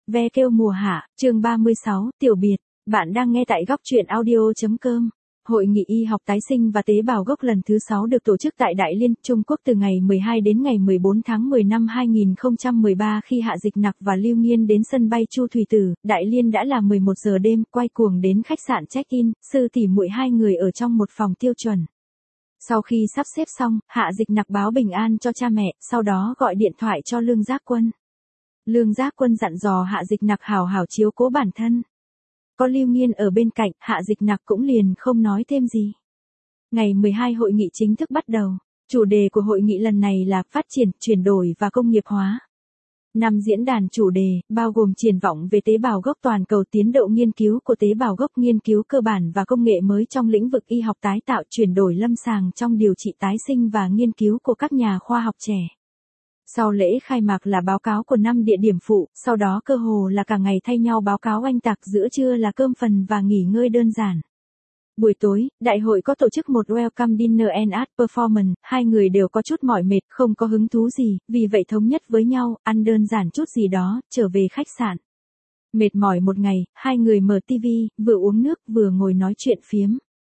Ve kêu mùa hạ, chương 36, tiểu biệt. Bạn đang nghe tại góc truyện audio.com. Hội nghị y học tái sinh và tế bào gốc lần thứ 6 được tổ chức tại Đại Liên, Trung Quốc từ ngày 12 đến ngày 14 tháng 10 năm 2013 khi Hạ Dịch Nặc và Lưu Nghiên đến sân bay Chu Thủy Tử, Đại Liên đã là 11 giờ đêm, quay cuồng đến khách sạn check-in, sư tỷ muội hai người ở trong một phòng tiêu chuẩn. Sau khi sắp xếp xong, Hạ Dịch Nặc báo bình an cho cha mẹ, sau đó gọi điện thoại cho Lương Giác Quân. Lương Giác Quân dặn dò Hạ Dịch Nặc hảo hảo chiếu cố bản thân. Có Lưu Nghiên ở bên cạnh, Hạ Dịch Nặc cũng liền không nói thêm gì. Ngày 12 hội nghị chính thức bắt đầu. Chủ đề của hội nghị lần này là phát triển, chuyển đổi và công nghiệp hóa. 5 diễn đàn chủ đề, bao gồm triển vọng về tế bào gốc toàn cầu, tiến độ nghiên cứu của tế bào gốc, nghiên cứu cơ bản và công nghệ mới trong lĩnh vực y học tái tạo, chuyển đổi lâm sàng trong điều trị tái sinh và nghiên cứu của các nhà khoa học trẻ. Sau lễ khai mạc là báo cáo của 5 địa điểm phụ, sau đó cơ hồ là cả ngày thay nhau báo cáo oanh tạc, giữa trưa là cơm phần và nghỉ ngơi đơn giản. Buổi tối, đại hội có tổ chức một welcome dinner and art performance, hai người đều có chút mỏi mệt, không có hứng thú gì, vì vậy thống nhất với nhau, ăn đơn giản chút gì đó, trở về khách sạn. Mệt mỏi một ngày, hai người mở tivi, vừa uống nước vừa ngồi nói chuyện phiếm.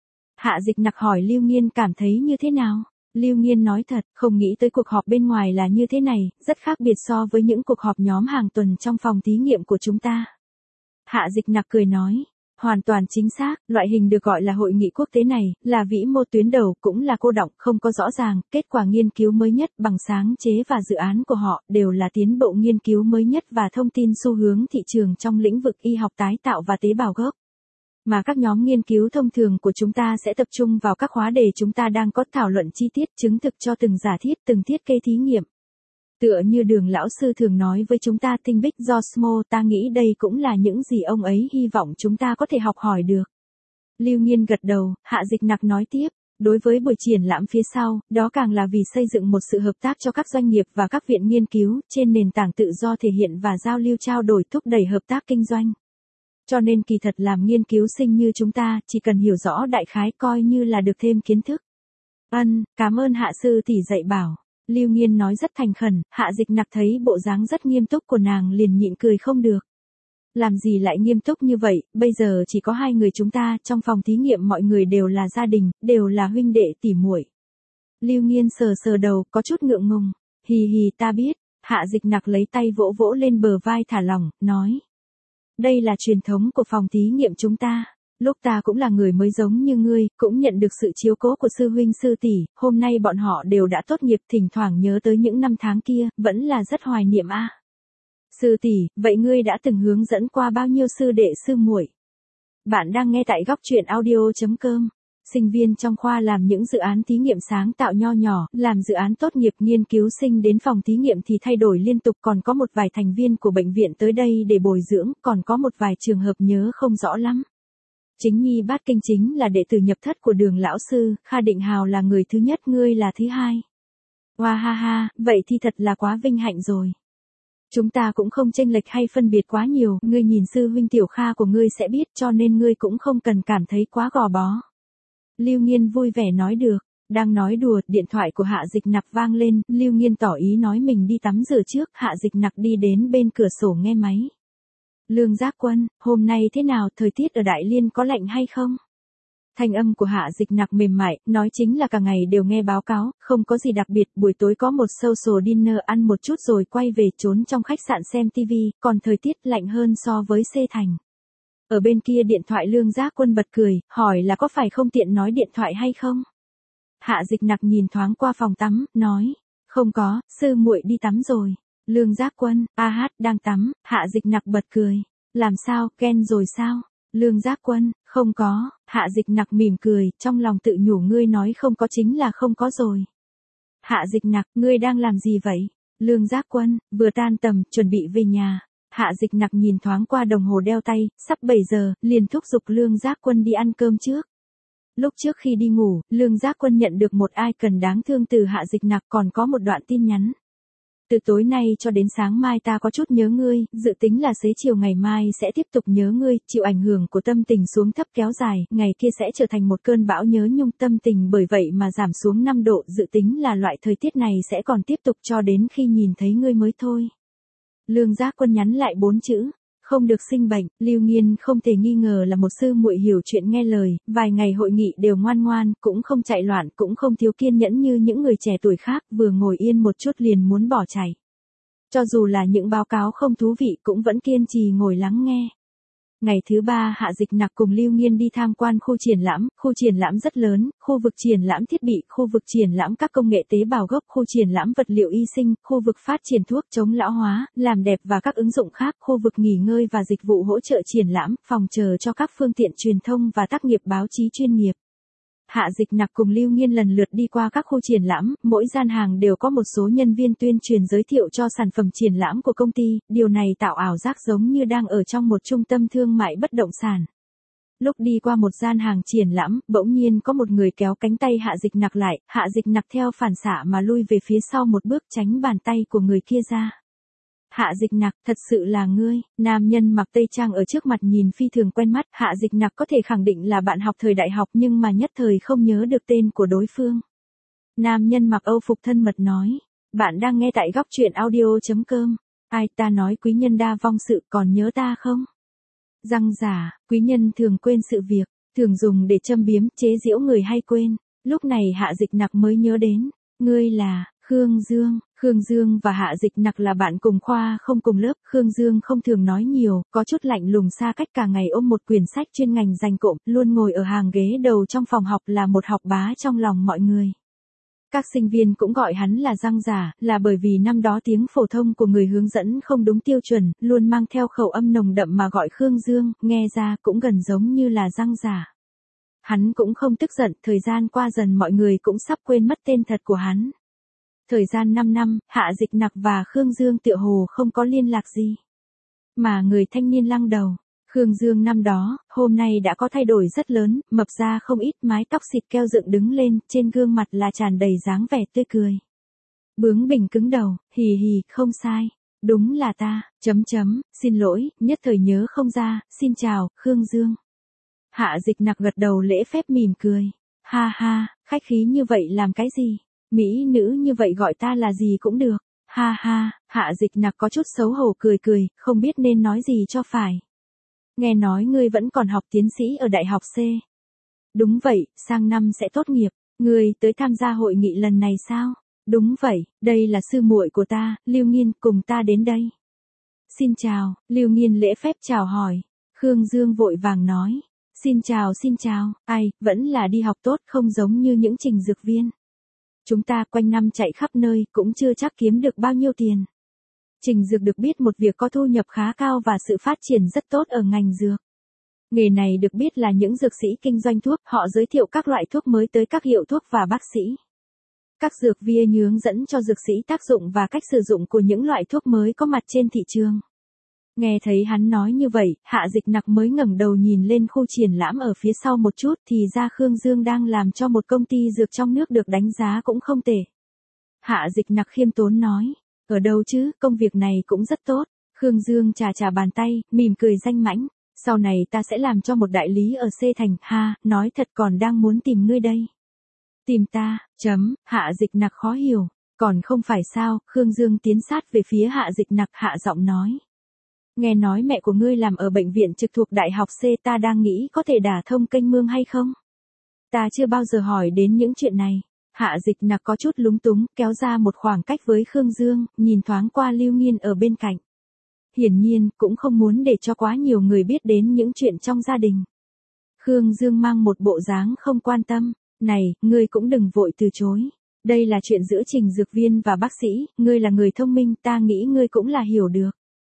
Hạ Dịch Nặc hỏi Lưu Nghiên cảm thấy như thế nào? Lưu Nghiên nói thật, không nghĩ tới cuộc họp bên ngoài là như thế này, rất khác biệt so với những cuộc họp nhóm hàng tuần trong phòng thí nghiệm của chúng ta. Hạ Dịch Nặc cười nói, hoàn toàn chính xác, loại hình được gọi là hội nghị quốc tế này, là vĩ mô tuyến đầu, cũng là cô đọng, không có rõ ràng, kết quả nghiên cứu mới nhất bằng sáng chế và dự án của họ, đều là tiến bộ nghiên cứu mới nhất và thông tin xu hướng thị trường trong lĩnh vực y học tái tạo và tế bào gốc. Mà các nhóm nghiên cứu thông thường của chúng ta sẽ tập trung vào các khóa đề chúng ta đang có, thảo luận chi tiết, chứng thực cho từng giả thiết, từng thiết kế thí nghiệm. Tựa như Đường lão sư thường nói với chúng ta, think big do small, ta nghĩ đây cũng là những gì ông ấy hy vọng chúng ta có thể học hỏi được. Lưu Nghiên gật đầu, Hạ Dịch Nặc nói tiếp, đối với buổi triển lãm phía sau, đó càng là vì xây dựng một sự hợp tác cho các doanh nghiệp và các viện nghiên cứu, trên nền tảng tự do thể hiện và giao lưu trao đổi, thúc đẩy hợp tác kinh doanh. Cho nên kỳ thật làm nghiên cứu sinh như chúng ta, chỉ cần hiểu rõ đại khái coi như là được thêm kiến thức. Cảm ơn Hạ sư tỷ dạy bảo. Lưu Nghiên nói rất thành khẩn, Hạ Dịch Nặc thấy bộ dáng rất nghiêm túc của nàng liền nhịn cười không được. Làm gì lại nghiêm túc như vậy, bây giờ chỉ có hai người chúng ta, trong phòng thí nghiệm mọi người đều là gia đình, đều là huynh đệ tỉ muội. Lưu Nghiên sờ sờ đầu, có chút ngượng ngùng. Hì hì, ta biết. Hạ Dịch Nặc lấy tay vỗ vỗ lên bờ vai thả lỏng, nói. Đây là truyền thống của phòng thí nghiệm chúng ta. Lúc ta cũng là người mới giống như ngươi, cũng nhận được sự chiếu cố của sư huynh sư tỷ, hôm nay bọn họ đều đã tốt nghiệp, thỉnh thoảng nhớ tới những năm tháng kia, vẫn là rất hoài niệm a. Sư tỷ, vậy ngươi đã từng hướng dẫn qua bao nhiêu sư đệ sư muội? Bạn đang nghe tại góc truyện audio.com. Sinh viên trong khoa làm những dự án thí nghiệm sáng tạo nho nhỏ, làm dự án tốt nghiệp, nghiên cứu sinh đến phòng thí nghiệm thì thay đổi liên tục, còn có một vài thành viên của bệnh viện tới đây để bồi dưỡng, còn có một vài trường hợp nhớ không rõ lắm. Chính Nhi Bát Kinh chính là đệ tử nhập thất của Đường lão sư, Kha Định Hào là người thứ nhất, ngươi là thứ hai. Hoa ha ha, vậy thì thật là quá vinh hạnh rồi. Chúng ta cũng không chênh lệch hay phân biệt quá nhiều, ngươi nhìn sư huynh Tiểu Kha của ngươi sẽ biết, cho nên ngươi cũng không cần cảm thấy quá gò bó. Lưu Nghiên vui vẻ nói được. Đang nói đùa, điện thoại của Hạ Dịch Nặc vang lên, Lưu Nghiên tỏ ý nói mình đi tắm rửa trước, Hạ Dịch Nặc đi đến bên cửa sổ nghe máy. Lương Giác Quân, hôm nay thế nào, thời tiết ở Đại Liên có lạnh hay không? Thanh âm của Hạ Dịch Nặc mềm mại, nói chính là cả ngày đều nghe báo cáo, không có gì đặc biệt, buổi tối có một social dinner ăn một chút rồi quay về, trốn trong khách sạn xem TV, còn thời tiết lạnh hơn so với C thành. Ở bên kia điện thoại Lương Giác Quân bật cười, hỏi là có phải không tiện nói điện thoại hay không? Hạ Dịch Nặc nhìn thoáng qua phòng tắm, nói, không có, sư muội đi tắm rồi. Lương Giác Quân, đang tắm. Hạ Dịch Nặc bật cười. Làm sao, ghen rồi sao? Lương Giác Quân, không có. Hạ Dịch Nặc mỉm cười, trong lòng tự nhủ ngươi nói không có chính là không có rồi. Hạ Dịch Nặc, ngươi đang làm gì vậy? Lương Giác Quân, vừa tan tầm, chuẩn bị về nhà. Hạ Dịch Nặc nhìn thoáng qua đồng hồ đeo tay, sắp 7 giờ, liền thúc giục Lương Giác Quân đi ăn cơm trước. Lúc trước khi đi ngủ, Lương Giác Quân nhận được một icon đáng thương từ Hạ Dịch Nặc, còn có một đoạn tin nhắn. Từ tối nay cho đến sáng mai ta có chút nhớ ngươi, dự tính là xế chiều ngày mai sẽ tiếp tục nhớ ngươi, chịu ảnh hưởng của tâm tình xuống thấp kéo dài, ngày kia sẽ trở thành một cơn bão nhớ nhung tâm tình, bởi vậy mà giảm xuống 5 độ, dự tính là loại thời tiết này sẽ còn tiếp tục cho đến khi nhìn thấy ngươi mới thôi. Lương Giác Quân nhắn lại 4 chữ. không được sinh bệnh. Lưu Nghiên không thể nghi ngờ là một sư muội hiểu chuyện nghe lời, vài ngày hội nghị đều ngoan ngoan, cũng không chạy loạn, cũng không thiếu kiên nhẫn như những người trẻ tuổi khác, vừa ngồi yên một chút liền muốn bỏ chạy. Cho dù là những báo cáo không thú vị cũng vẫn kiên trì ngồi lắng nghe. Ngày thứ 3 Hạ Dịch Nặc cùng Lưu Nghiên đi tham quan khu triển lãm rất lớn, khu vực triển lãm thiết bị, khu vực triển lãm các công nghệ tế bào gốc, khu triển lãm vật liệu y sinh, khu vực phát triển thuốc chống lão hóa, làm đẹp và các ứng dụng khác, khu vực nghỉ ngơi và dịch vụ hỗ trợ triển lãm, phòng chờ cho các phương tiện truyền thông và tác nghiệp báo chí chuyên nghiệp. Hạ Dịch Nặc cùng Lưu Nghiên lần lượt đi qua các khu triển lãm, mỗi gian hàng đều có một số nhân viên tuyên truyền giới thiệu cho sản phẩm triển lãm của công ty, điều này tạo ảo giác giống như đang ở trong một trung tâm thương mại bất động sản. Lúc đi qua một gian hàng triển lãm, bỗng nhiên có một người kéo cánh tay Hạ Dịch Nặc lại, Hạ Dịch Nặc theo phản xạ mà lui về phía sau một bước tránh bàn tay của người kia ra. Hạ Dịch Nặc, thật sự là ngươi. Nam nhân mặc tây trang ở trước mặt nhìn phi thường quen mắt, Hạ Dịch Nặc có thể khẳng định là bạn học thời đại học nhưng mà nhất thời không nhớ được tên của đối phương. Nam nhân mặc Âu phục thân mật nói, bạn đang nghe tại góc truyện audio.com. Ai, ta nói quý nhân đa vong sự, còn nhớ ta không? Răng giả, quý nhân thường quên sự việc, thường dùng để châm biếm, chế giễu người hay quên. Lúc này Hạ Dịch Nặc mới nhớ đến, ngươi là Khương Dương. Khương Dương và Hạ Dịch Nặc là bạn cùng khoa không cùng lớp, Khương Dương không thường nói nhiều, có chút lạnh lùng xa cách, cả ngày ôm một quyển sách chuyên ngành dành cộm, luôn ngồi ở hàng ghế đầu trong phòng học, là một học bá trong lòng mọi người. Các sinh viên cũng gọi hắn là răng giả, là bởi vì năm đó tiếng phổ thông của người hướng dẫn không đúng tiêu chuẩn, luôn mang theo khẩu âm nồng đậm mà gọi Khương Dương, nghe ra cũng gần giống như là răng giả. Hắn cũng không tức giận, thời gian qua dần mọi người cũng sắp quên mất tên thật của hắn. Thời gian 5 năm, Hạ Dịch Nặc và Khương Dương tựa hồ không có liên lạc gì. Mà người thanh niên lăng đầu, Khương Dương năm đó, hôm nay đã có thay đổi rất lớn, mập ra không ít, mái tóc xịt keo dựng đứng lên, trên gương mặt là tràn đầy dáng vẻ tươi cười. Bướng bỉnh cứng đầu, hì hì, không sai. Đúng là ta, xin lỗi, nhất thời nhớ không ra, xin chào, Khương Dương. Hạ Dịch Nặc gật đầu lễ phép mỉm cười. Ha ha, khách khí như vậy làm cái gì? Mỹ nữ như vậy gọi ta là gì cũng được. Ha ha, Hạ Dịch Nặc có chút xấu hổ cười cười, không biết nên nói gì cho phải. Nghe nói ngươi vẫn còn học tiến sĩ ở Đại học C. Đúng vậy, sang năm sẽ tốt nghiệp. Ngươi tới tham gia hội nghị lần này sao? Đúng vậy, đây là sư muội của ta, Lưu Nghiên, cùng ta đến đây. Xin chào, Lưu Nghiên lễ phép chào hỏi. Khương Dương vội vàng nói. Xin chào, ai, vẫn là đi học tốt, không giống như những trình dược viên. Chúng ta quanh năm chạy khắp nơi, cũng chưa chắc kiếm được bao nhiêu tiền. Trình dược được biết một việc có thu nhập khá cao và sự phát triển rất tốt ở ngành dược. Nghề này được biết là những dược sĩ kinh doanh thuốc, họ giới thiệu các loại thuốc mới tới các hiệu thuốc và bác sĩ. Các dược viên hướng dẫn cho dược sĩ tác dụng và cách sử dụng của những loại thuốc mới có mặt trên thị trường. Nghe thấy hắn nói như vậy, Hạ Dịch Nặc mới ngẩng đầu nhìn lên khu triển lãm ở phía sau một chút, thì ra Khương Dương đang làm cho một công ty dược trong nước được đánh giá cũng không tệ. Hạ Dịch Nặc khiêm tốn nói, ở đâu chứ, công việc này cũng rất tốt. Khương Dương chà bàn tay, mỉm cười danh mãnh, sau này ta sẽ làm cho một đại lý ở C thành, ha, nói thật còn đang muốn tìm ngươi đây. Tìm ta, Hạ Dịch Nặc khó hiểu, còn không phải sao, Khương Dương tiến sát về phía Hạ Dịch Nặc, hạ giọng nói. Nghe nói mẹ của ngươi làm ở bệnh viện trực thuộc Đại học C, ta đang nghĩ có thể đả thông kênh mương hay không? Ta chưa bao giờ hỏi đến những chuyện này. Hạ Dịch Nặc có chút lúng túng, kéo ra một khoảng cách với Khương Dương, nhìn thoáng qua Lưu Nghiên ở bên cạnh. Hiển nhiên, cũng không muốn để cho quá nhiều người biết đến những chuyện trong gia đình. Khương Dương mang một bộ dáng không quan tâm. Này, ngươi cũng đừng vội từ chối. Đây là chuyện giữa Trình dược viên và bác sĩ, ngươi là người thông minh, ta nghĩ ngươi cũng là hiểu được.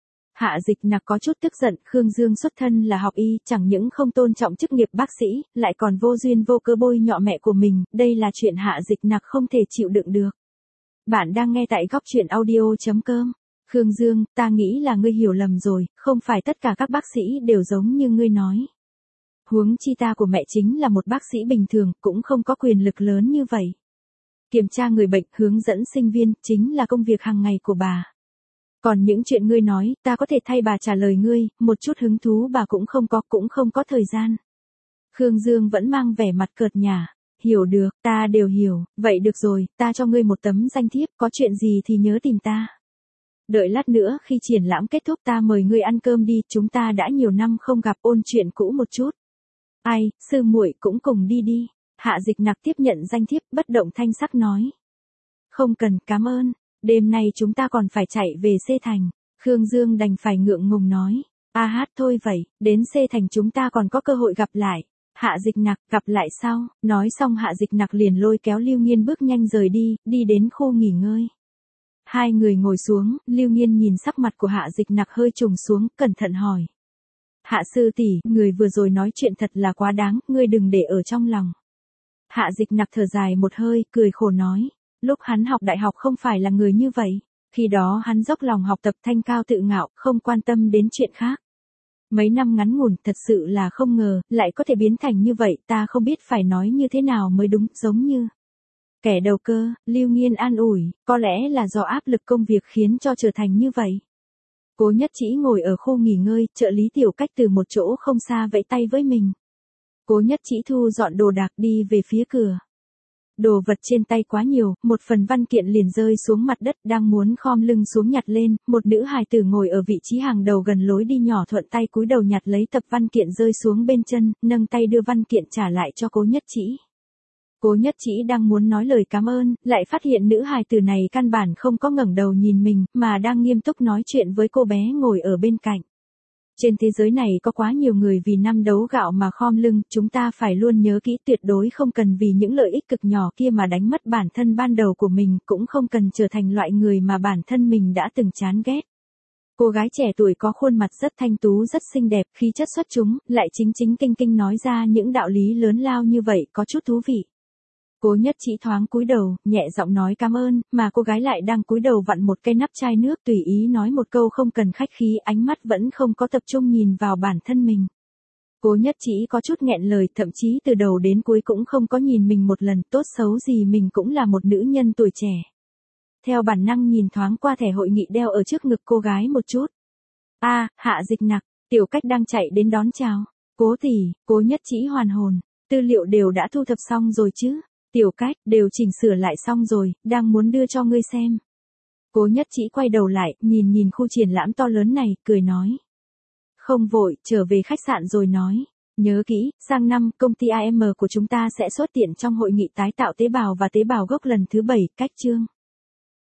Hạ Dịch Nặc có chút tức giận, Khương Dương xuất thân là học y, chẳng những không tôn trọng chức nghiệp bác sĩ, lại còn vô duyên vô cớ bôi nhọ mẹ của mình, đây là chuyện Hạ Dịch Nặc không thể chịu đựng được. Bạn đang nghe tại góc truyện audio.com. Khương Dương, ta nghĩ là ngươi hiểu lầm rồi, không phải tất cả các bác sĩ đều giống như ngươi nói. Huống chi ta của mẹ chính là một bác sĩ bình thường, cũng không có quyền lực lớn như vậy. Kiểm tra người bệnh, hướng dẫn sinh viên, chính là công việc hàng ngày của bà. Còn những chuyện ngươi nói, ta có thể thay bà trả lời ngươi, một chút hứng thú bà cũng không có thời gian. Khương Dương vẫn mang vẻ mặt cợt nhả. Hiểu được, ta đều hiểu, vậy được rồi, ta cho ngươi một tấm danh thiếp, có chuyện gì thì nhớ tìm ta. Đợi lát nữa khi triển lãm kết thúc ta mời ngươi ăn cơm đi, chúng ta đã nhiều năm không gặp, ôn chuyện cũ một chút. Ai, sư muội cũng cùng đi đi. Hạ Dịch Nặc tiếp nhận danh thiếp, bất động thanh sắc nói. Không cần, cảm ơn, đêm nay chúng ta còn phải chạy về C Thành. Khương Dương đành phải ngượng ngùng nói. A hát thôi vậy, đến C Thành chúng ta còn có cơ hội gặp lại. Hạ Dịch Nặc, gặp lại sau, nói xong Hạ Dịch Nặc liền lôi kéo Lưu Nghiên bước nhanh rời đi, đi đến khu nghỉ ngơi. Hai người ngồi xuống, Lưu Nghiên nhìn sắc mặt của Hạ Dịch Nặc hơi trùng xuống, cẩn thận hỏi. Hạ sư tỷ, người vừa rồi nói chuyện thật là quá đáng, ngươi đừng để ở trong lòng. Hạ Dịch Nặc thở dài một hơi, cười khổ nói. Lúc hắn học đại học không phải là người như vậy. Khi đó hắn dốc lòng học tập, thanh cao tự ngạo, không quan tâm đến chuyện khác. Mấy năm ngắn ngủn, thật sự là không ngờ, lại có thể biến thành như vậy, ta không biết phải nói như thế nào mới đúng, giống như kẻ đầu cơ. Lưu Nghiên an ủi, có lẽ là do áp lực công việc khiến cho trở thành như vậy. Cố Nhất Chỉ ngồi ở khu nghỉ ngơi, trợ lý Tiểu Cách từ một chỗ không xa vẫy tay với mình. Cố Nhất Chỉ thu dọn đồ đạc đi về phía cửa. Đồ vật trên tay quá nhiều, một phần văn kiện liền rơi xuống mặt đất, đang muốn khom lưng xuống nhặt lên, một nữ hài tử ngồi ở vị trí hàng đầu gần lối đi nhỏ thuận tay cúi đầu nhặt lấy tập văn kiện rơi xuống bên chân, nâng tay đưa văn kiện trả lại cho Cố Nhất Chỉ. Cố Nhất Chỉ đang muốn nói lời cảm ơn, lại phát hiện nữ hài tử này căn bản không có ngẩng đầu nhìn mình, mà đang nghiêm túc nói chuyện với cô bé ngồi ở bên cạnh. Trên thế giới này có quá nhiều người vì năm đấu gạo mà khom lưng, chúng ta phải luôn nhớ kỹ, tuyệt đối không cần vì những lợi ích cực nhỏ kia mà đánh mất bản thân ban đầu của mình, cũng không cần trở thành loại người mà bản thân mình đã từng chán ghét. Cô gái trẻ tuổi có khuôn mặt rất thanh tú, rất xinh đẹp, khí chất xuất chúng, lại chính chính kinh kinh nói ra những đạo lý lớn lao như vậy, có chút thú vị. Cố Nhất Chỉ thoáng cúi đầu, nhẹ giọng nói cảm ơn, mà cô gái lại đang cúi đầu vặn một cây nắp chai nước, tùy ý nói một câu không cần khách khí, ánh mắt vẫn không có tập trung nhìn vào bản thân mình. Cố Nhất Chỉ có chút nghẹn lời, thậm chí từ đầu đến cuối cũng không có nhìn mình một lần, tốt xấu gì mình cũng là một nữ nhân tuổi trẻ. Theo bản năng nhìn thoáng qua thẻ hội nghị đeo ở trước ngực cô gái một chút. A, Hạ Dịch Nặc, Tiểu Cách đang chạy đến đón chào. Cố tỷ, Cố Nhất Chỉ hoàn hồn, tư liệu đều đã thu thập xong rồi chứ? Tiểu Cách, đều chỉnh sửa lại xong rồi, đang muốn đưa cho ngươi xem. Cố Nhất Chỉ quay đầu lại, nhìn khu triển lãm to lớn này, cười nói. Không vội, trở về khách sạn rồi nói. Nhớ kỹ, sang năm, công ty AM của chúng ta sẽ xuất hiện trong hội nghị tái tạo tế bào và tế bào gốc lần thứ 7, cách chương.